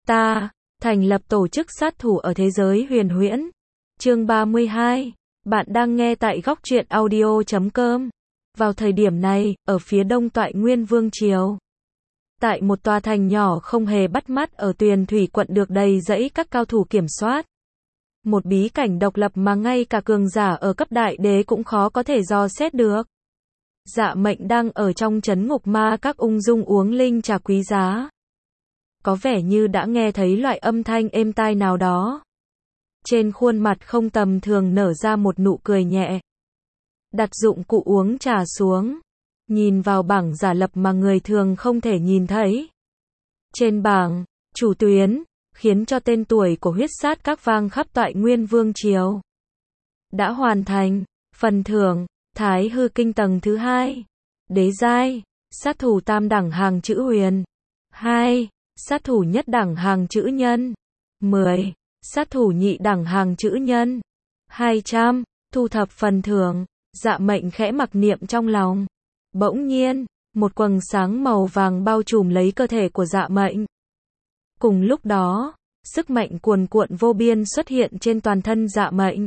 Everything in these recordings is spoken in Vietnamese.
Ta, thành lập tổ chức sát thủ ở thế giới huyền huyễn. Chương 32. Bạn đang nghe tại góc truyện audio.com. Vào thời điểm này, ở phía đông Toại Nguyên Vương Triều, tại một tòa thành nhỏ không hề bắt mắt ở Tuyền Thủy quận được đầy dẫy các cao thủ kiểm soát. Một bí cảnh độc lập mà ngay cả cường giả ở cấp đại đế cũng khó có thể dò xét được. Dạ Mệnh đang ở trong trấn ngục ma các ung dung uống linh trà quý giá. Có vẻ như đã nghe thấy loại âm thanh êm tai nào đó. Trên khuôn mặt không tầm thường nở ra một nụ cười nhẹ. Đặt dụng cụ uống trà xuống. Nhìn vào bảng giả lập mà người thường không thể nhìn thấy. Trên bảng, chủ tuyến, khiến cho tên tuổi của huyết sát các vang khắp Toại Nguyên Vương Triều. Đã hoàn thành, phần thưởng, Thái Hư Kinh tầng thứ 2. Đế giai, sát thủ tam đẳng hàng chữ huyền. 2. Sát thủ nhất đẳng hàng chữ nhân. 10. Sát thủ nhị đẳng hàng chữ nhân. 200. Thu thập phần thưởng. Dạ Mệnh khẽ mặc niệm trong lòng. Bỗng nhiên, một quầng sáng màu vàng bao trùm lấy cơ thể của Dạ Mệnh. Cùng lúc đó, sức mạnh cuồn cuộn vô biên xuất hiện trên toàn thân Dạ Mệnh.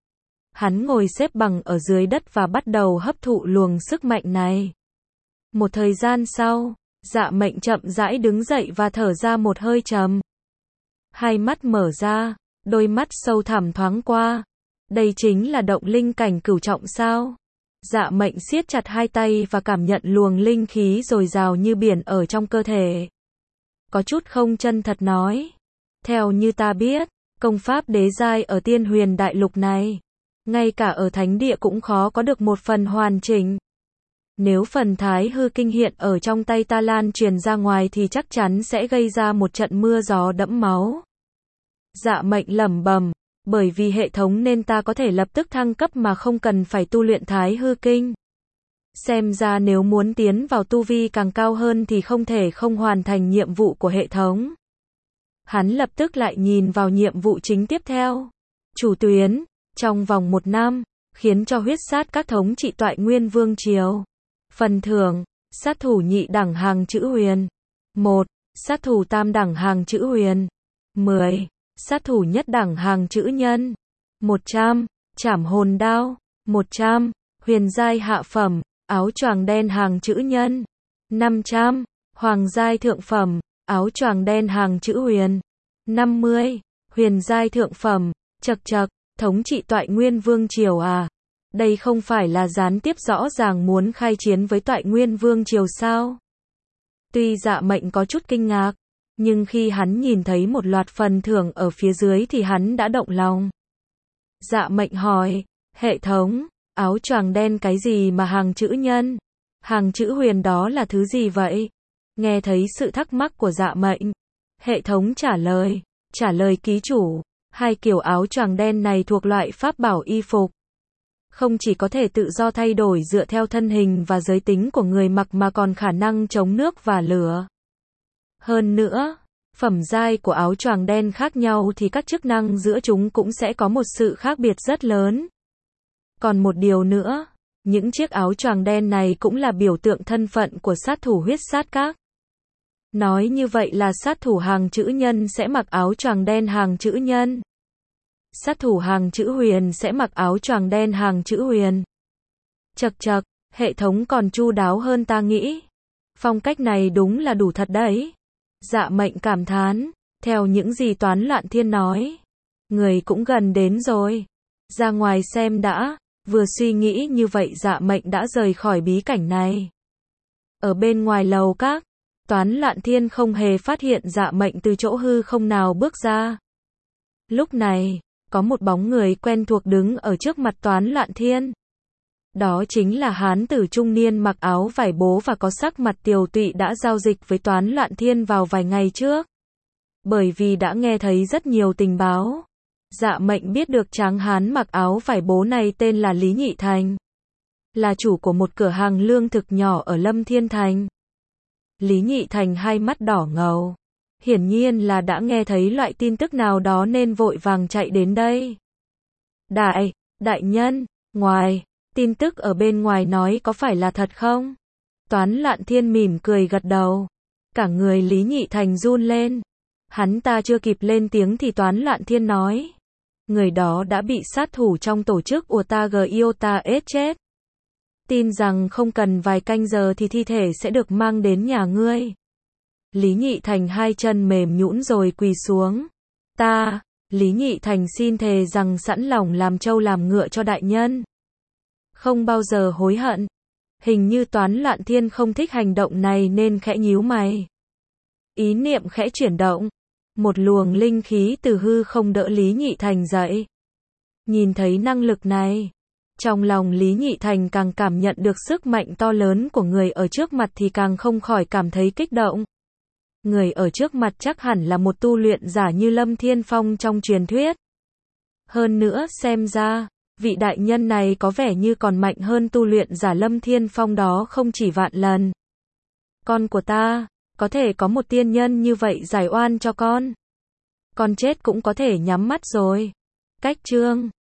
Hắn ngồi xếp bằng ở dưới đất và bắt đầu hấp thụ luồng sức mạnh này. Một thời gian sau, Dạ Mệnh chậm rãi đứng dậy và thở ra một hơi trầm. Hai mắt mở ra, đôi mắt sâu thẳm thoáng qua. Đây chính là động linh cảnh cửu trọng sao? Dạ Mệnh siết chặt hai tay và cảm nhận luồng linh khí dồi dào như biển ở trong cơ thể. Có chút không chân thật nói. Theo như ta biết, công pháp đế giai ở Tiên Huyền Đại Lục này, ngay cả ở thánh địa cũng khó có được một phần hoàn chỉnh. Nếu phần Thái Hư Kinh hiện ở trong tay ta lan truyền ra ngoài thì chắc chắn sẽ gây ra một trận mưa gió đẫm máu. Dạ Mệnh lẩm bẩm, bởi vì hệ thống nên ta có thể lập tức thăng cấp mà không cần phải tu luyện Thái Hư Kinh. Xem ra nếu muốn tiến vào tu vi càng cao hơn thì không thể không hoàn thành nhiệm vụ của hệ thống. Hắn lập tức lại nhìn vào nhiệm vụ chính tiếp theo. Chủ tuyến, trong vòng 1 năm, khiến cho huyết sát các thống trị Toại Nguyên Vương Triều. Phần thưởng, sát thủ nhị đẳng hàng chữ huyền. 1. Sát thủ tam đẳng hàng chữ huyền. 10. Sát thủ nhất đẳng hàng chữ nhân. 100. Trảm hồn đao. 100. Huyền giai hạ phẩm, áo choàng đen hàng chữ nhân. 500. Hoàng giai thượng phẩm, áo choàng đen hàng chữ huyền. 50. Huyền giai thượng phẩm, chậc chậc, thống trị Toại Nguyên Vương Triều à? Đây không phải là gián tiếp rõ ràng muốn khai chiến với Toại Nguyên Vương Triều sao? Tuy Dạ Mệnh có chút kinh ngạc, nhưng khi hắn nhìn thấy một loạt phần thưởng ở phía dưới thì hắn đã động lòng. Dạ Mệnh hỏi, hệ thống, áo choàng đen cái gì mà hàng chữ nhân? Hàng chữ huyền đó là thứ gì vậy? Nghe thấy sự thắc mắc của Dạ Mệnh, hệ thống trả lời ký chủ, hai kiểu áo choàng đen này thuộc loại pháp bảo y phục. Không chỉ có thể tự do thay đổi dựa theo thân hình và giới tính của người mặc mà còn khả năng chống nước và lửa. Hơn nữa, phẩm giai của áo choàng đen khác nhau thì các chức năng giữa chúng cũng sẽ có một sự khác biệt rất lớn. Còn một điều nữa, những chiếc áo choàng đen này cũng là biểu tượng thân phận của sát thủ huyết sát các. Nói như vậy là sát thủ hàng chữ nhân sẽ mặc áo choàng đen hàng chữ nhân. Sát thủ hàng chữ huyền sẽ mặc áo choàng đen hàng chữ huyền. Chậc chậc, hệ thống còn chu đáo hơn ta nghĩ. Phong cách này đúng là đủ thật đấy. Dạ Mệnh cảm thán, theo những gì Toán Loạn Thiên nói. Người cũng gần đến rồi. Ra ngoài xem đã, vừa suy nghĩ như vậy Dạ Mệnh đã rời khỏi bí cảnh này. Ở bên ngoài lầu các, Toán Loạn Thiên không hề phát hiện Dạ Mệnh từ chỗ hư không nào bước ra. Lúc này, có một bóng người quen thuộc đứng ở trước mặt Toán Loạn Thiên. Đó chính là hán tử trung niên mặc áo vải bố và có sắc mặt tiều tụy đã giao dịch với Toán Loạn Thiên vào vài ngày trước. Bởi vì đã nghe thấy rất nhiều tình báo, Dạ Mệnh biết được tráng hán mặc áo vải bố này tên là Lý Nhị Thành. Là chủ của một cửa hàng lương thực nhỏ ở Lâm Thiên Thành. Lý Nhị Thành hai mắt đỏ ngầu. Hiển nhiên là đã nghe thấy loại tin tức nào đó nên vội vàng chạy đến đây. Đại nhân, tin tức ở bên ngoài nói có phải là thật không? Toán Loạn Thiên mỉm cười gật đầu. Cả người Lý Nhị Thành run lên. Hắn ta chưa kịp lên tiếng thì Toán Lạn Thiên nói. Người đó đã bị sát thủ trong tổ chức Utagiota chết. Tin rằng không cần vài canh giờ thì thi thể sẽ được mang đến nhà ngươi. Lý Nhị Thành hai chân mềm nhũn rồi quỳ xuống. Lý Nhị Thành xin thề rằng sẵn lòng làm trâu làm ngựa cho đại nhân. Không bao giờ hối hận. Hình như Toán Lạn Thiên không thích hành động này nên khẽ nhíu mày. Ý niệm khẽ chuyển động. Một luồng linh khí từ hư không đỡ Lý Nhị Thành dậy. Nhìn thấy năng lực này, trong lòng Lý Nhị Thành càng cảm nhận được sức mạnh to lớn của người ở trước mặt thì càng không khỏi cảm thấy kích động. Người ở trước mặt chắc hẳn là một tu luyện giả như Lâm Thiên Phong trong truyền thuyết. Hơn nữa xem ra, vị đại nhân này có vẻ như còn mạnh hơn tu luyện giả Lâm Thiên Phong đó không chỉ vạn lần. Con của ta, có thể có một tiên nhân như vậy giải oan cho con. Con chết cũng có thể nhắm mắt rồi. Cách chương